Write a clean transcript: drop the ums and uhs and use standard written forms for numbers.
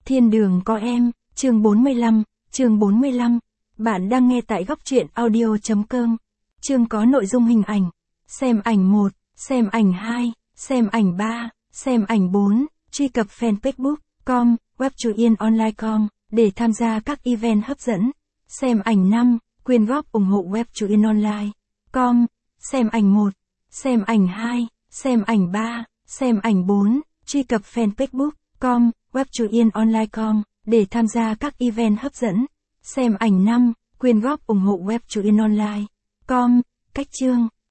Thiên đường có em, chương 45. Bạn đang nghe tại góc truyện audio.com. Chương có nội dung hình ảnh. Xem ảnh 1, xem ảnh 2, xem ảnh 3, xem ảnh 4, truy cập fanpage.com, webchuyenonline.com, để tham gia các event hấp dẫn. Xem ảnh 5, quyên góp ủng hộ webchuyenonline.com, xem ảnh 1, xem ảnh 2, xem ảnh 3, xem ảnh 4, truy cập fanpage.com, webchuyenonline.com, để tham gia các event hấp dẫn. Xem ảnh 5, quyên góp ủng hộ webchuyenonline.com, cách chương.